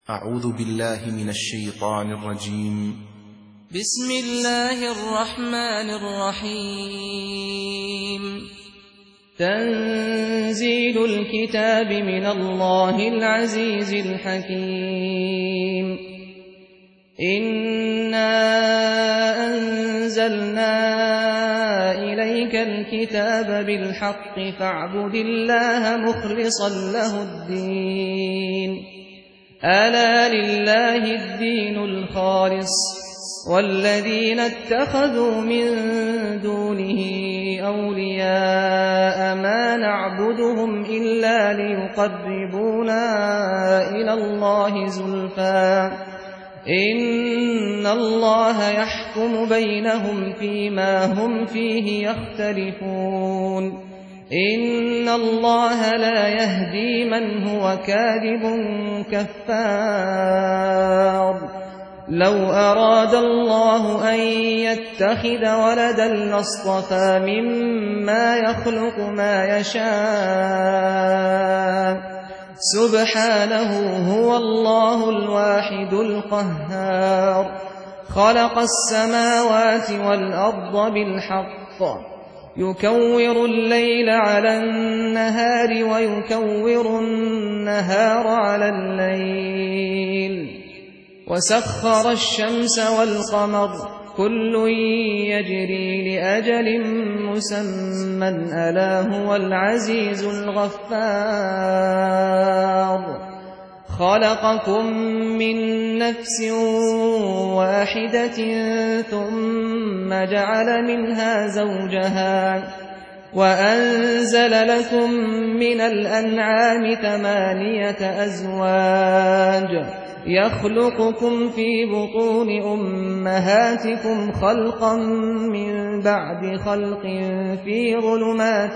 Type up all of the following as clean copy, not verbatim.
أعوذ بالله من الشيطان الرجيم. بسم الله الرحمن الرحيم. تنزيل الكتاب من الله العزيز الحكيم. إنا أنزلنا إليك الكتاب بالحق فاعبد الله مخلصا له الدين. ألا لله الدين الخالص والذين اتخذوا من دونه أولياء ما نعبدهم إلا ليقربونا إلى الله زلفى إن الله يحكم بينهم فيما هم فيه يختلفون. إن الله لا يهدي من هو كاذب كفار. لو أراد الله أن يتخذ ولدا لاصطفى مما يخلق ما يشاء سبحانه هو الله الواحد القهار. خلق السماوات والأرض بالحق يكور الليل على النهار ويكور النهار على الليل وسخر الشمس والقمر كل يجري لأجل مسمى ألا هو العزيز الغفار. خلقكم من نفس واحدة ثم جعل منها زوجها وأنزل لكم من الأنعام 8 أزواج يخلقكم في بطون أمهاتكم خلقا من بعد خلق في ظلمات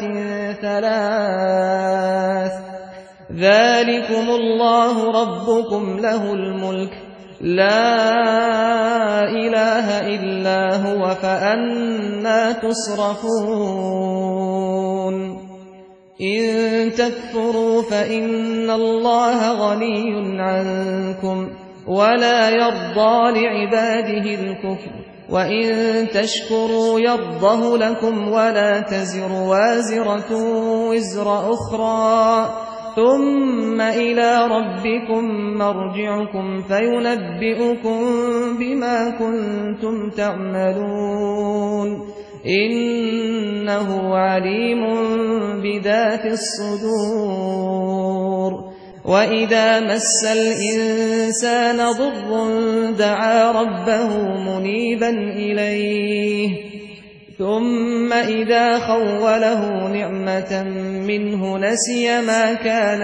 3 ذلكم الله ربكم له الملك لا إله إلا هو فأنى تصرفون. إن تكفروا فإن الله غني عنكم ولا يرضى لعباده الكفر وإن تشكروا يرضه لكم ولا تزر وازرة وزر أخرى ثم إلى ربكم مرجعكم فينبئكم بما كنتم تعملون. إنه عليم بذات الصدور. وإذا مس الإنسان ضر دعا ربه منيبا إليه ثم إذا خوله نعمة منه نسي ما كان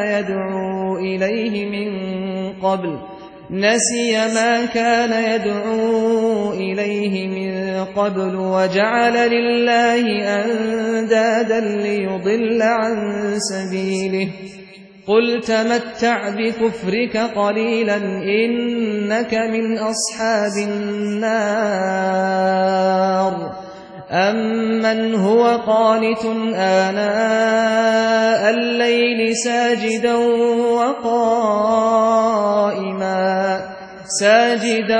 يدعو إليه من قبل وجعل لله أندادا ليضل عن سبيله. قل تمتع بكفرك قليلا إنك من أصحاب النار. أمن هو قانت آناء الليل ساجدا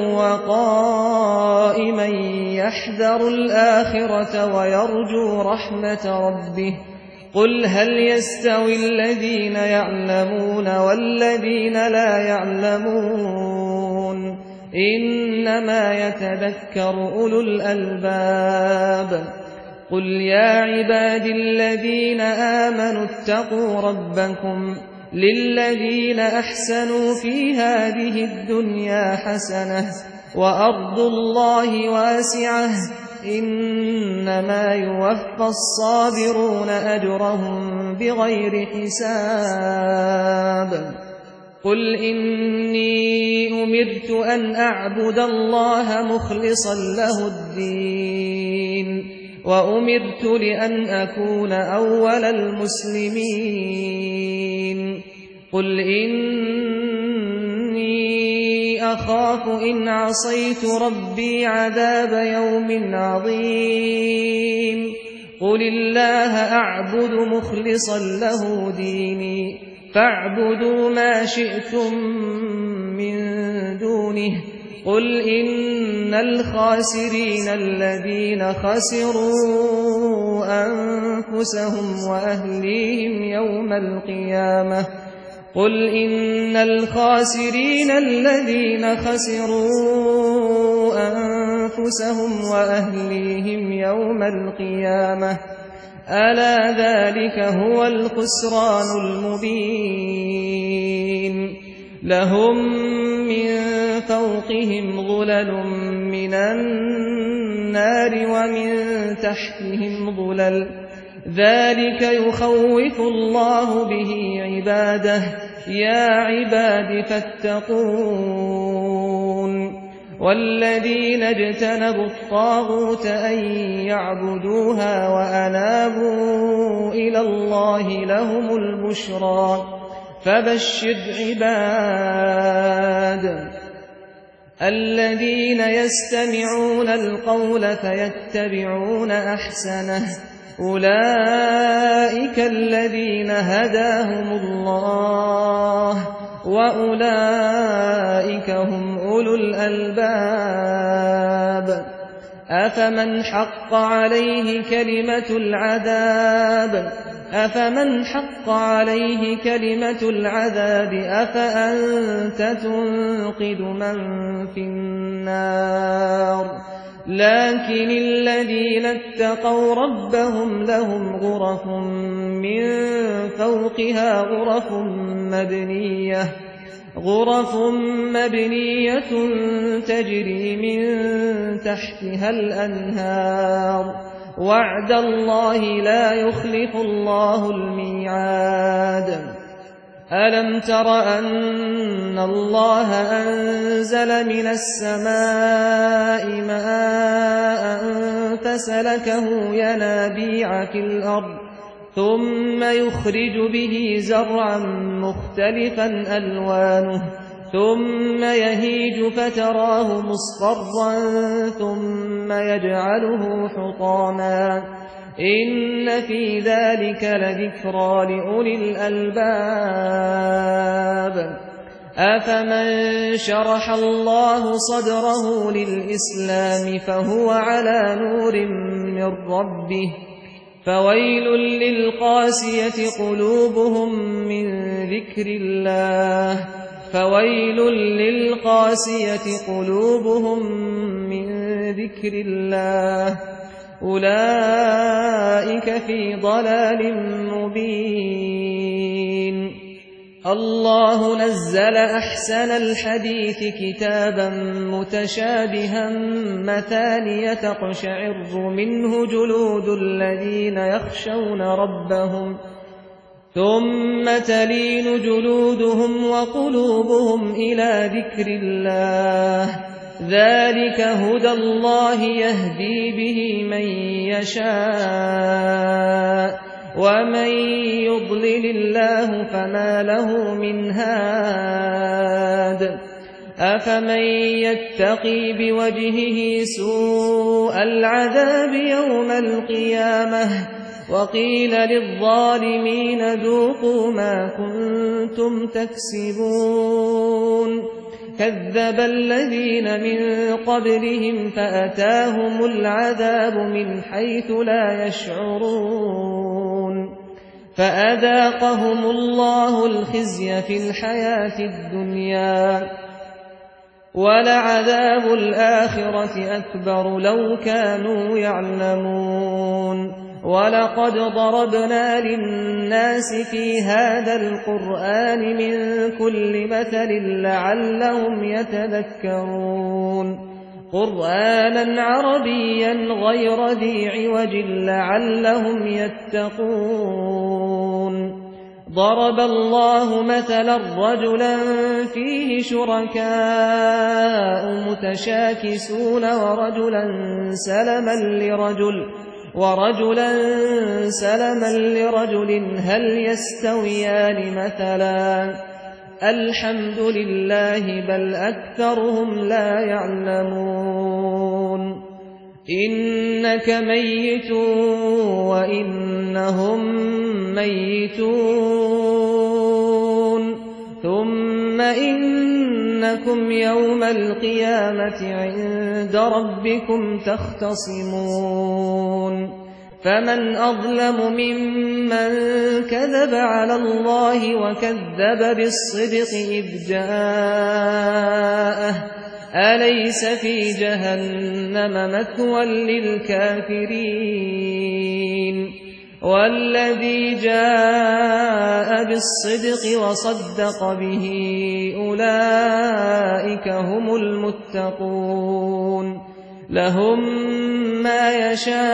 وقائما يحذر الآخرة ويرجو رحمة ربه. قل هل يستوي الذين يعلمون والذين لا يعلمون إنما يتذكر أولو الألباب. قل يا عبادي الذين آمنوا اتقوا ربكم للذين أحسنوا في هذه الدنيا حسنة وأرض الله واسعة إنما يوفى الصابرون أجرهم بغير حساب. قل إني أمرت أن أعبد الله مخلصا له الدين وأمرت لأن أكون أول المسلمين. قل إني أخاف إن عصيت ربي عذاب يوم عظيم. قل الله أعبد مخلصا له ديني فاعبدوا ما شئتم دونه قل إن الخاسرين الذين خسروا أنفسهم وأهليهم يوم القيامة قل إن الخاسرين الذين خسروا أنفسهم وأهليهم يوم القيامة ألا ذلك هو الخسران المبين لهم من فوقهم ظلل من النار ومن تحتهم ظلل ذلك يخوف الله به عباده يا عباد فاتقون والذين اجتنبوا الطاغوت أن يعبدوها وأنابوا إلى الله لهم البشرى فبشر عباد الذين يستمعون القول فيتبعون أحسنه أولئك الذين هداهم الله وأولئك هم أولو الألباب أفمن حق عليه كلمة العذاب أفأنت تنقذ من في النار لكن الذين اتقوا ربهم لهم غرف من فوقها غرف مبنية تجري من تحتها الأنهار وعد الله لا يخلف الله الميعاد ألم تر أن الله أنزل من السماء ماء فسلكه ينابيع في الأرض ثم يخرج به زرعا مختلفا ألوانه ثم يهيج فتراه مصفرا ثم يجعله حطاما إن في ذلك لذكرى لأولي الألباب أفمن شرح الله صدره للإسلام فهو على نور من ربه فويل للقاسية قلوبهم من ذكر الله أولئك في ضلال مبين الله نزل أحسن الحديث كتابا متشابها مثانية تقشعر منه جلود الذين يخشون ربهم ثم تلين جلودهم وقلوبهم إلى ذكر الله ذلك هدى الله يهدي به من يشاء ومن يضلل الله فما له من هاد أفمن يتقي بوجهه سوء العذاب يوم القيامة وقيل للظالمين ذوقوا ما كنتم تكسبون كذب الذين من قبلهم فأتاهم العذاب من حيث لا يشعرون فأذاقهم الله الخزي في الحياة الدنيا ولعذاب الآخرة أكبر لو كانوا يعلمون ولقد ضربنا للناس في هذا القرآن من كل مثل لعلهم يتذكرون قرآنا عربيا غير ذي عوج لعلهم يتقون ضرب الله مثلا رجلا فيه شركاء متشاكسون ورجلا سلما لرجل هل يستويان مثلا الحمد لله بل أكثرهم لا يعلمون إنك ميت وإنهم ميتون ثم إن إنكم يوم القيامة عند ربكم تختصمون فمن أظلم ممن كذب على الله وكذب بالصدق إذ جاءه أليس في جهنم مثوى للكافرين والذي جاء بالصدق وصدق به أولئك هم المتقون لهم ما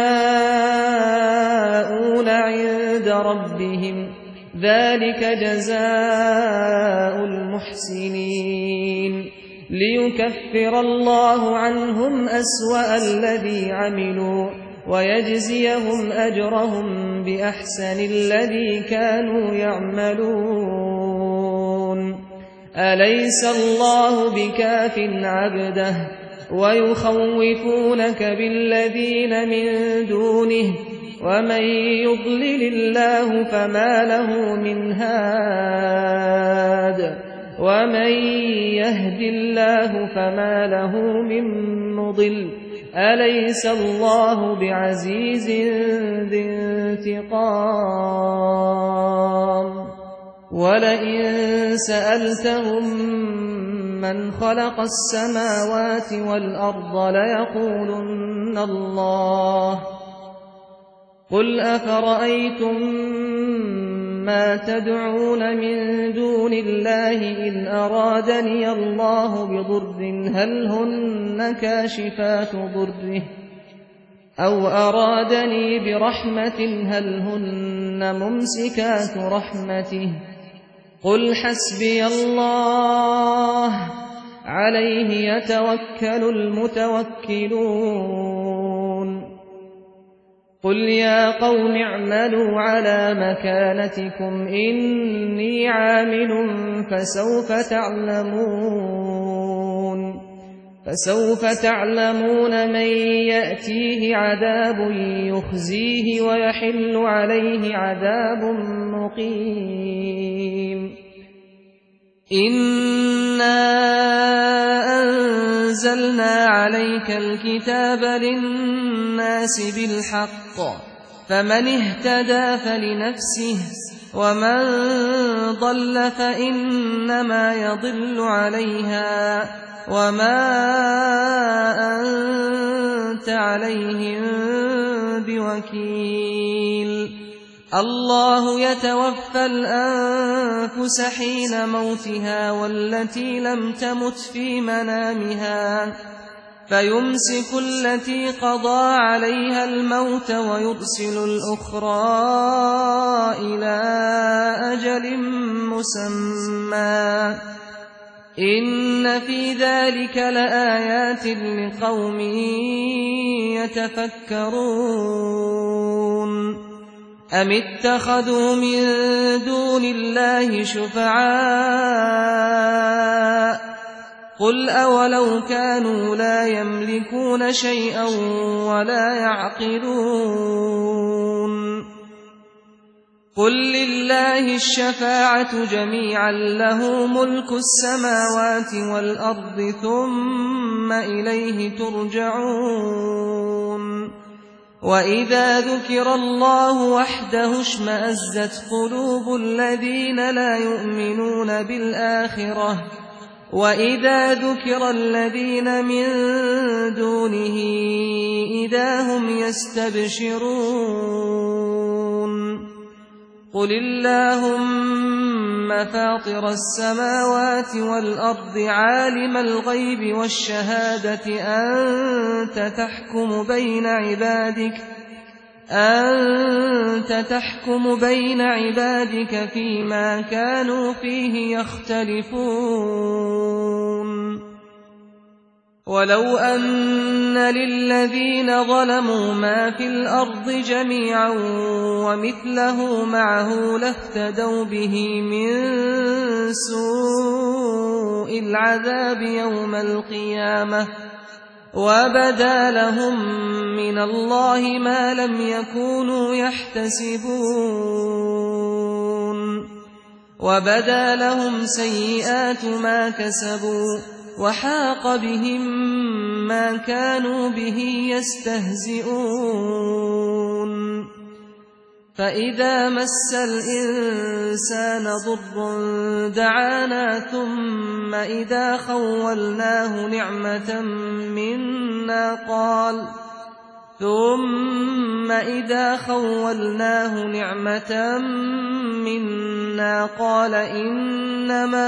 يشاءون عند ربهم ذلك جزاء المحسنين ليكفر الله عنهم أسوأ الذي عملوا ويجزيهم أجرهم بأحسن الذي كانوا يعملون أليس الله بكاف عبده ويخوفونك بالذين من دونه ومن يضلل الله فما له من هاد ومن يهد الله فما له من مضل أليس الله بعزيز ذي انتقام ولئن سألتهم من خلق السماوات والأرض ليقولن الله قل أفرأيتم ما تدعون من دون الله إن أرادني الله بضر هل هن كاشفات ضره أو أرادني برحمة هل هن ممسكات رحمته قل حسبي الله عليه يتوكل المتوكلون قل يا قوم اعملوا على مكانتكم إني عامل فسوف تعلمون من يأتيه عذاب يخزيه ويحل عليه عذاب مقيم إنا أنزلنا عليك الكتاب للناس بالحق فمن اهتدى فلنفسه ومن ضل فإنما يضل عليها وما أنت عليهم بوكيل الله يتوفى الأنفس حين موتها والتي لم تمت في منامها فيمسك التي قضى عليها الموت ويرسل الأخرى إلى أجل مسمى إن في ذلك لآيات لقوم يتفكرون أم اتخذوا من دون الله شفعاء قل أولو كانوا لا يملكون شيئا ولا يعقلون قل لله الشفاعة جميعا له ملك السماوات والأرض ثم إليه ترجعون وإذا ذكر الله وحده اشمأزت قلوب الذين لا يؤمنون بالآخرة وإذا ذكر الذين من دونه إذا هم يستبشرون قل اللهم فاطر السماوات والأرض عالم الغيب والشهادة أنت تحكم بين عبادك فيما كانوا فيه يختلفون ولو أن للذين ظلموا ما في الأرض جميعا ومثله معه لافتدوا به من سوء العذاب يوم القيامة وبدا لهم من الله ما لم يكونوا يحتسبون وبدا لهم سيئات ما كسبوا وحاق بهم ما كانوا به يستهزئون فإذا مس الإنسان ضر دعانا ثم إذا خولناه نعمة منا قال إنما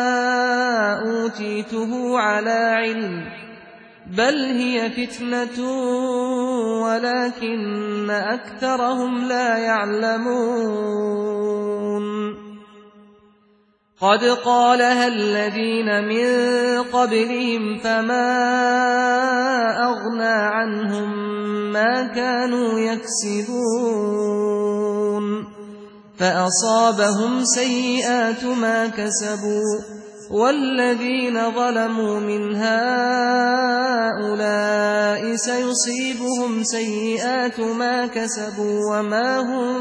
أوتيته على علم بل هي فتنة ولكن أكثرهم لا يعلمون قد قالها الذين من قبلهم فما أغنى عنهم ما كانوا يكسبون فأصابهم سيئات ما كسبوا والذين ظلموا من هؤلاء سيصيبهم سيئات ما كسبوا وما هم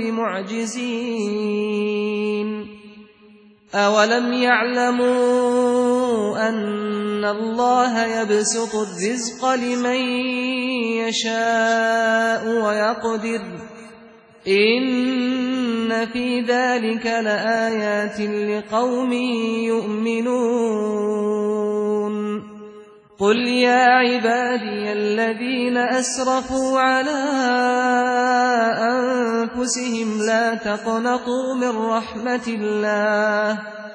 بمعجزين أولم يعلموا أن الله يبسط الرزق لمن يشاء ويقدر إن في ذلك لآيات لقوم يؤمنون قل يا عبادي الذين أسرفوا على أنفسهم لا تقنطوا من رحمة الله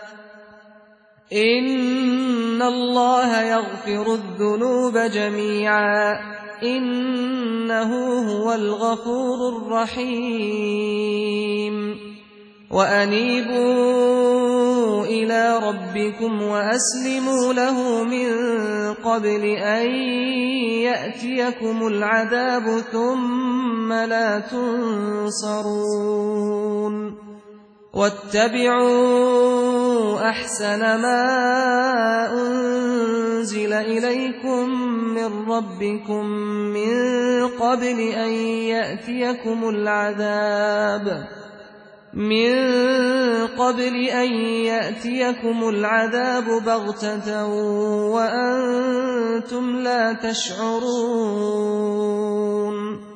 إن الله يغفر الذنوب جميعا إنه هو الغفور الرحيم وأنيبوا إلى ربكم وأسلموا له من قبل أن يأتيكم العذاب ثم لا تنصرون واتبعوا أحسن ما أنزل إليكم من ربكم من قبل أن يأتيكم العذاب بغتة وأنتم لا تشعرون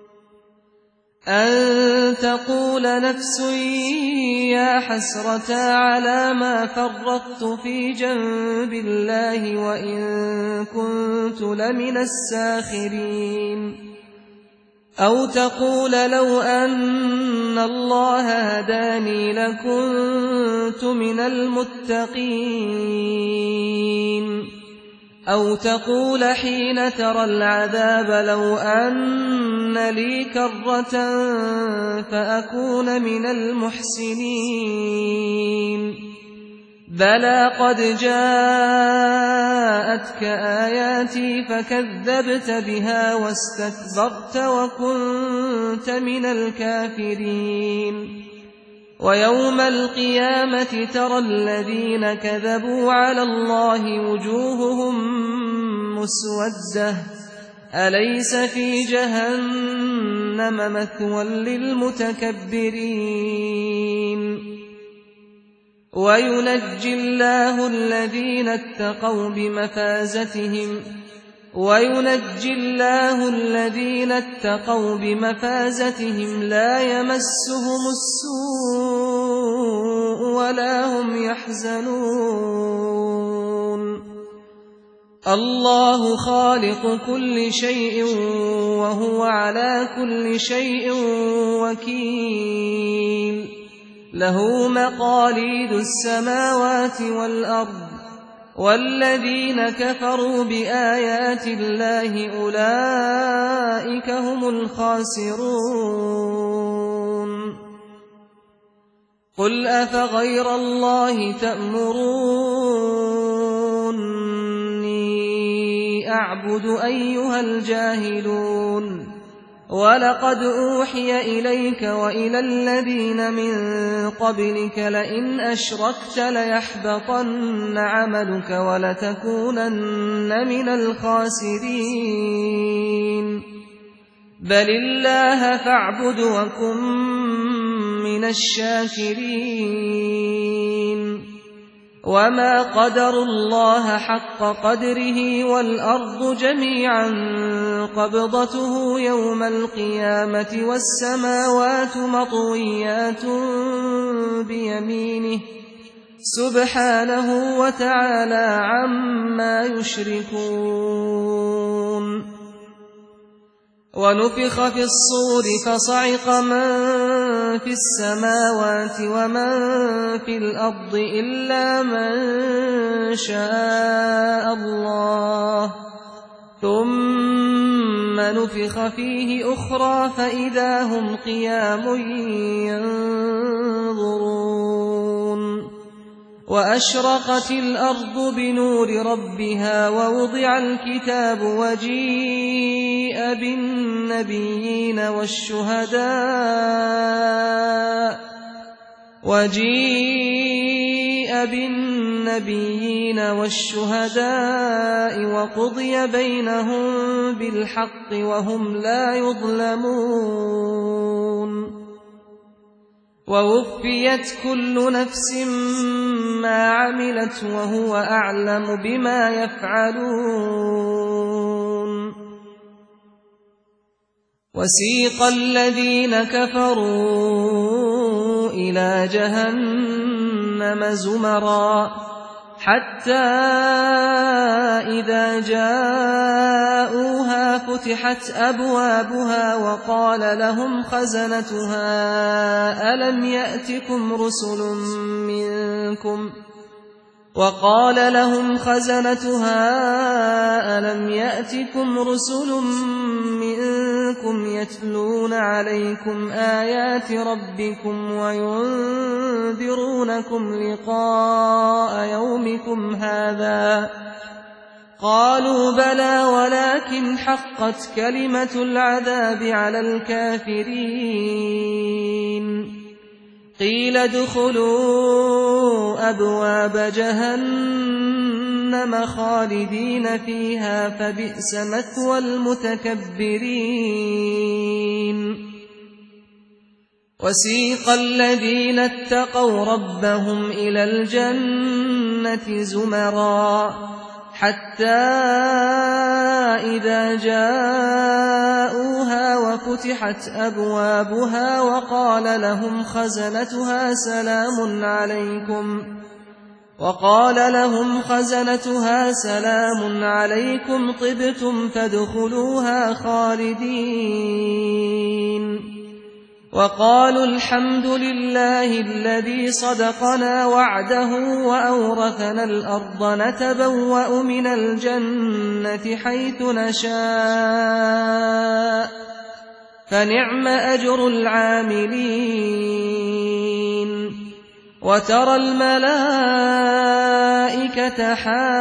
أن تقول نفس يا حسرة على ما فرطت في جنب الله وإن كنت لمن الساخرين أو تقول لو أن الله هداني لكنت من المتقين أو تقول حين ترى العذاب لو أن لي كرة فأكون من المحسنين بلى قد جاءتك آياتي فكذبت بها واستكبرت وكنت من الكافرين ويوم القيامة ترى الذين كذبوا على الله وجوههم مسودة أليس في جهنم مثوى للمتكبرين وينجي الله الذين اتقوا بمفازتهم لا يمسهم السوء ولا هم يحزنون الله خالق كل شيء وهو على كل شيء وكيل له مقاليد السماوات والأرض والذين كفروا بآيات الله أولئك هم الخاسرون قل أفغير الله تأمروني أعبد أيها الجاهلون ولقد أوحي إليك وإلى الذين من قبلك لئن أشركت ليحبطن عملك ولتكونن من الخاسرين بل الله فاعبد وكن مِّنَ الشَّاكِرِينَ وَمَا قَدَرُوا اللَّهَ حَقَّ قَدْرِهِ وَالْأَرْضُ جَمِيعًا قَبْضَتُهُ يَوْمَ الْقِيَامَةِ وَالسَّمَاوَاتُ مَطْوِيَّاتٌ بِيَمِينِهِ سُبْحَانَهُ وَتَعَالَى عَمَّا يُشْرِكُونَ وَنُفِخَ فِي الصُّورِ فَصَعِقَ مَن فِي السَّمَاوَاتِ وَمَن فِي الْأَرْضِ إِلَّا مَن شَاءَ اللَّهُ ثُمَّ نُفِخَ فِيهِ أُخْرَىٰ فَإِذَا هُمْ قِيَامٌ يَنظُرُونَ وَأَشْرَقَتِ الْأَرْضُ بِنُورِ رَبِّهَا وَوُضِعَ الْكِتَابُ وَجِيءَ بِالنَّبِيِّينَ وَالشُّهَدَاءِ وَقُضِيَ بَيْنَهُم بِالْحَقِّ وَهُمْ لَا يُظْلَمُونَ وَوُفِّيَتْ كُلُّ نَفْسٍ مَّا عَمِلَتْ وَهُوَ أَعْلَمُ بِمَا يَفْعَلُونَ وَسِيقَ الَّذِينَ كَفَرُوا إِلَىٰ جَهَنَّمَ زُمَرًا حَتَّىٰ إِذَا جَاءُوهَا فُتِحَتْ أَبْوَابُهَا وَقَالَ لَهُمْ خَزَنَتُهَا أَلَمْ يَأْتِكُمْ رُسُلٌ مِّنكُمْ يَتْلُونَ عَلَيْكُمْ آيَاتِ رَبِّكُمْ وَيُنذِرُونَكُمْ لِقَاءَ يَوْمِكُمْ هَٰذَا ۚ قَالُوا بَلَىٰ وَلَٰكِنْ حَقَّتْ كَلِمَةُ الْعَذَابِ عَلَى الْكَافِرِينَ قِيلَ ادْخُلُوا أَبْوَابَ جَهَنَّمَ خَالِدِينَ فِيهَا فَبِئْسَ مَثْوَى الْمُتَكَبِّرِينَ وَسِيقَ الَّذِينَ اتَّقَوْا رَبَّهُمْ إِلَى الْجَنَّةِ زُمَرًا حَتَّىٰ إِذَا جَاءُوهَا وَفُتِحَتْ أَبْوَابُهَا وَقَالَ لَهُمْ خَزَنَتُهَا سَلَامٌ عَلَيْكُمْ طِبْتُمْ فَادْخُلُوهَا خَالِدِينَ وَقَالُوا الْحَمْدُ لِلَّهِ الَّذِي صَدَقَنَا وَعْدَهُ وَأَوْرَثَنَا الْأَرْضَ نَتَبَوَّأُ مِنَ الْجَنَّةِ حَيْثُ نَشَاءُ ۖ فَنِعْمَ أَجْرُ الْعَامِلِينَ وَتَرَى الْمَلَائِكَةَ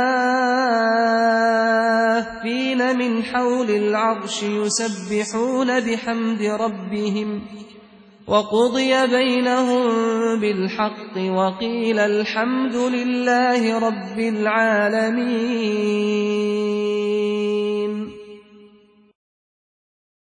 حَافِّينَ مِنْ حَوْلِ الْعَرْشِ يُسَبِّحُونَ بِحَمْدِ رَبِّهِمْ وَقُضِيَ بَيْنَهُم بِالْحَقِّ وَقِيلَ الْحَمْدُ لِلَّهِ رَبِّ الْعَالَمِينَ